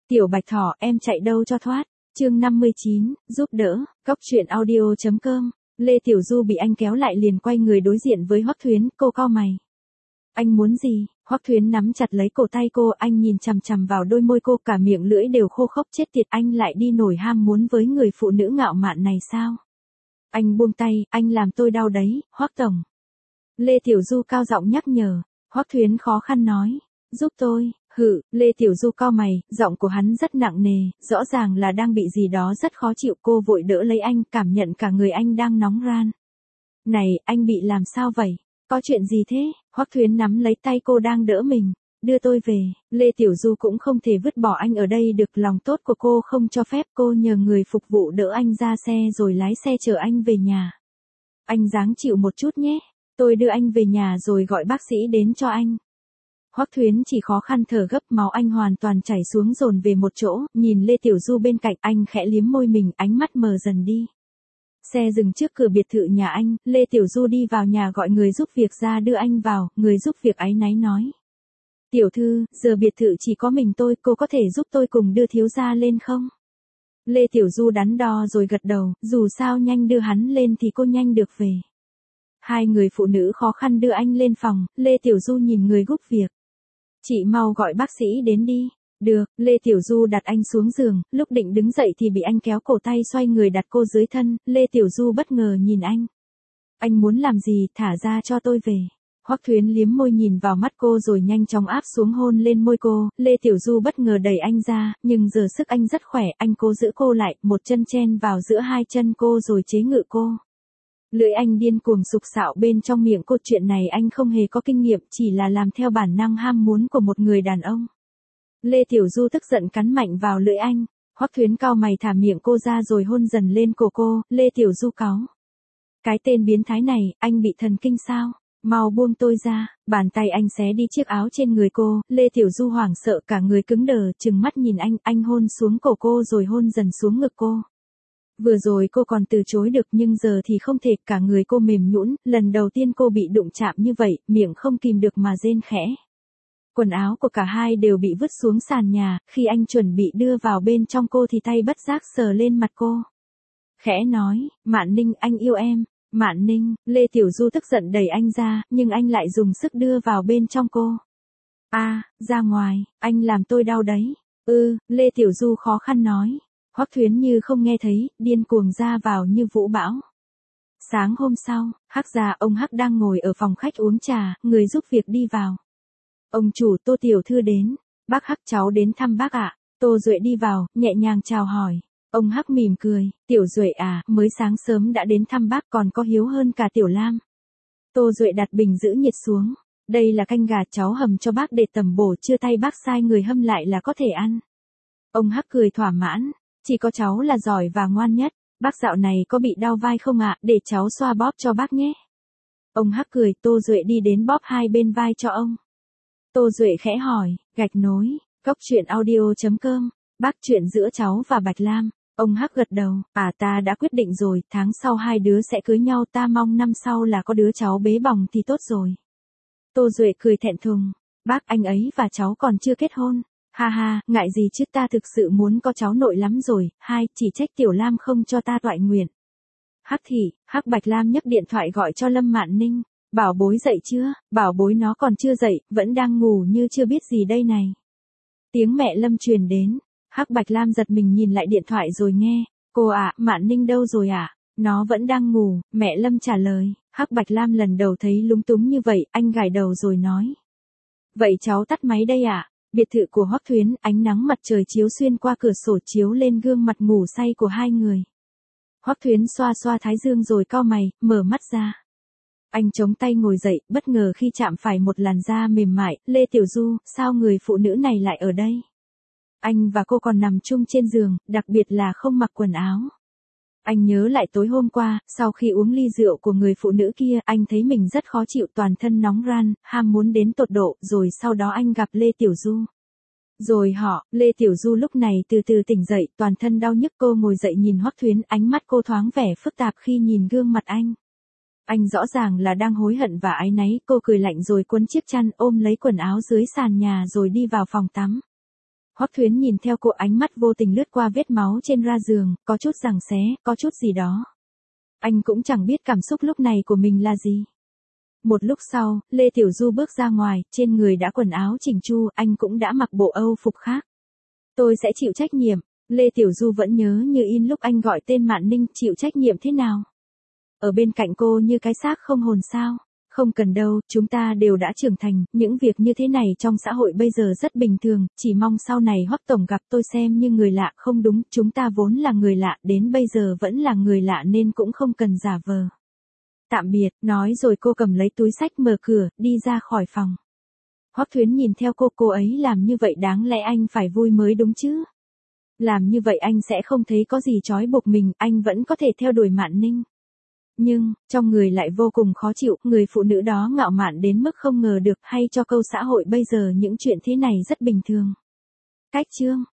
Tiểu Bạch Thỏ, em chạy đâu cho thoát. Chương 59, giúp đỡ. Cóc truyện audio.com. Lê Tiểu Du bị anh kéo lại liền quay người đối diện với Hoắc Thuyến, cô cau mày. Anh muốn gì? Hoắc Thuyến nắm chặt lấy cổ tay cô, anh nhìn chằm chằm vào đôi môi cô, cả miệng lưỡi đều khô khốc, chết tiệt, anh lại đi nổi ham muốn với người phụ nữ ngạo mạn này sao? Anh buông tay, anh làm tôi đau đấy, Hoắc tổng. Lê Tiểu Du cao giọng nhắc nhở. Hoắc Thuyến khó khăn nói, giúp tôi. Lê Tiểu Du cau mày, giọng của hắn rất nặng nề, rõ ràng là đang bị gì đó rất khó chịu. Cô vội đỡ lấy anh, cảm nhận cả người anh đang nóng ran. Này, anh bị làm sao vậy? Có chuyện gì thế? Hoắc Thuyến nắm lấy tay cô đang đỡ mình. Đưa tôi về. Lê Tiểu Du cũng không thể vứt bỏ anh ở đây được, lòng tốt của cô không cho phép. Cô nhờ người phục vụ đỡ anh ra xe rồi lái xe chở anh về nhà. Anh ráng chịu một chút nhé. Tôi đưa anh về nhà rồi gọi bác sĩ đến cho anh. Hoắc Thuyến chỉ khó khăn thở gấp, máu anh hoàn toàn chảy xuống dồn về một chỗ, nhìn Lê Tiểu Du bên cạnh, anh khẽ liếm môi mình, ánh mắt mờ dần đi. Xe dừng trước cửa biệt thự nhà anh, Lê Tiểu Du đi vào nhà gọi người giúp việc ra đưa anh vào, người giúp việc áy náy nói. Tiểu thư, giờ biệt thự chỉ có mình tôi, cô có thể giúp tôi cùng đưa thiếu gia lên không? Lê Tiểu Du đắn đo rồi gật đầu, dù sao nhanh đưa hắn lên thì cô nhanh được về. Hai người phụ nữ khó khăn đưa anh lên phòng, Lê Tiểu Du nhìn người giúp việc. Chị mau gọi bác sĩ đến đi. Được, Lê Tiểu Du đặt anh xuống giường, lúc định đứng dậy thì bị anh kéo cổ tay xoay người đặt cô dưới thân, Lê Tiểu Du bất ngờ nhìn anh. Anh muốn làm gì, thả ra cho tôi về. Hoắc Thuyến liếm môi nhìn vào mắt cô rồi nhanh chóng áp xuống hôn lên môi cô, Lê Tiểu Du bất ngờ đẩy anh ra, nhưng giờ sức anh rất khỏe, anh cố giữ cô lại, một chân chen vào giữa hai chân cô rồi chế ngự cô. Lưỡi anh điên cuồng sục sạo bên trong miệng cô, chuyện này anh không hề có kinh nghiệm, chỉ là làm theo bản năng ham muốn của một người đàn ông. Lê Tiểu Du tức giận cắn mạnh vào lưỡi anh, Hoắc Thuyến cau mày thả miệng cô ra rồi hôn dần lên cổ cô, Lê Tiểu Du cáu. Cái tên biến thái này, anh bị thần kinh sao? Mau buông tôi ra, bàn tay anh xé đi chiếc áo trên người cô, Lê Tiểu Du hoảng sợ cả người cứng đờ, trừng mắt nhìn anh hôn xuống cổ cô rồi hôn dần xuống ngực cô. Vừa rồi cô còn từ chối được nhưng giờ thì không thể, cả người cô mềm nhũn, lần đầu tiên cô bị đụng chạm như vậy, miệng không kìm được mà rên khẽ. Quần áo của cả hai đều bị vứt xuống sàn nhà, khi anh chuẩn bị đưa vào bên trong cô thì tay bất giác sờ lên mặt cô. Khẽ nói, Mạn Ninh, anh yêu em. Mạn Ninh, Lê Tiểu Du tức giận đẩy anh ra, nhưng anh lại dùng sức đưa vào bên trong cô. Ra ngoài, anh làm tôi đau đấy. Lê Tiểu Du khó khăn nói. Hoắc Thuyến như không nghe thấy, điên cuồng ra vào như vũ bão. Sáng hôm sau, Hắc gia ông Hắc đang ngồi ở phòng khách uống trà, người giúp việc đi vào. Ông chủ, Tô tiểu thư đến. Bác Hắc, cháu đến thăm bác ạ. Tô Duệ đi vào, nhẹ nhàng chào hỏi. Ông Hắc mỉm cười, Tiểu Duệ à, mới sáng sớm đã đến thăm bác, còn có hiếu hơn cả Tiểu Lam. Tô Duệ đặt bình giữ nhiệt xuống. Đây là canh gà cháu hầm cho bác để tẩm bổ, chưa tay bác sai người hâm lại là có thể ăn. Ông Hắc cười thỏa mãn. Chỉ có cháu là giỏi và ngoan nhất. Bác dạo này có bị đau vai không ạ, để cháu xoa bóp cho bác nhé. Ông Hắc cười, Tô Duệ đi đến bóp hai bên vai cho ông. Tô Duệ khẽ hỏi, gạch nối, cóc truyện audio.com, bác, chuyện giữa cháu và Bạch Lam. Ông Hắc gật đầu, ta đã quyết định rồi, tháng sau hai đứa sẽ cưới nhau, ta mong năm sau là có đứa cháu bế bỏng thì tốt rồi. Tô Duệ cười thẹn thùng, bác, anh ấy và cháu còn chưa kết hôn. Ha, ngại gì chứ, ta thực sự muốn có cháu nội lắm rồi, chỉ trách Tiểu Lam không cho ta toại nguyện. Hắc thị, Bạch Lam nhấc điện thoại gọi cho Lâm Mạn Ninh, bảo bối dậy chưa, bảo bối nó còn chưa dậy, vẫn đang ngủ như chưa biết gì đây này. Tiếng mẹ Lâm truyền đến, Bạch Lam giật mình nhìn lại điện thoại rồi nghe, cô ạ, Mạn Ninh đâu rồi ạ? Nó vẫn đang ngủ, mẹ Lâm trả lời. Bạch Lam lần đầu thấy lúng túng như vậy, anh gãi đầu rồi nói. Vậy cháu tắt máy đây ạ. Biệt thự của Hoắc Thuyến, ánh nắng mặt trời chiếu xuyên qua cửa sổ chiếu lên gương mặt ngủ say của hai người. Hoắc Thuyến xoa xoa thái dương rồi cau mày, mở mắt ra. Anh chống tay ngồi dậy, bất ngờ khi chạm phải một làn da mềm mại, Lê Tiểu Du, sao người phụ nữ này lại ở đây? Anh và cô còn nằm chung trên giường, đặc biệt là không mặc quần áo. Anh nhớ lại tối hôm qua, sau khi uống ly rượu của người phụ nữ kia, anh thấy mình rất khó chịu, toàn thân nóng ran, ham muốn đến tột độ, rồi sau đó anh gặp Lê Tiểu Du. Lê Tiểu Du lúc này từ từ tỉnh dậy, toàn thân đau nhức, cô ngồi dậy nhìn Hoắc Thuyến, ánh mắt cô thoáng vẻ phức tạp khi nhìn gương mặt anh. Anh rõ ràng là đang hối hận và áy náy, cô cười lạnh rồi cuốn chiếc chăn ôm lấy quần áo dưới sàn nhà rồi đi vào phòng tắm. Hoắc Thuyến nhìn theo cô, ánh mắt vô tình lướt qua vết máu trên ra giường, có chút giằng xé, có chút gì đó. Anh cũng chẳng biết cảm xúc lúc này của mình là gì. Một lúc sau, Lê Tiểu Du bước ra ngoài, trên người đã quần áo chỉnh chu, anh cũng đã mặc bộ Âu phục khác. Tôi sẽ chịu trách nhiệm. Lê Tiểu Du vẫn nhớ như in lúc anh gọi tên Mạn Ninh, chịu trách nhiệm thế nào? Ở bên cạnh cô như cái xác không hồn sao? Không cần đâu, chúng ta đều đã trưởng thành, những việc như thế này trong xã hội bây giờ rất bình thường, chỉ mong sau này Hoắc tổng gặp tôi xem như người lạ. Không đúng, chúng ta vốn là người lạ, đến bây giờ vẫn là người lạ nên cũng không cần giả vờ. Tạm biệt, nói rồi cô cầm lấy túi xách mở cửa, đi ra khỏi phòng. Hoắc Thuyến nhìn theo cô ấy làm như vậy đáng lẽ anh phải vui mới đúng chứ. Làm như vậy anh sẽ không thấy có gì trói buộc mình, anh vẫn có thể theo đuổi Mạn Ninh. Nhưng, trong người lại vô cùng khó chịu, người phụ nữ đó ngạo mạn đến mức không ngờ được, hay cho câu xã hội bây giờ những chuyện thế này rất bình thường. Cách chương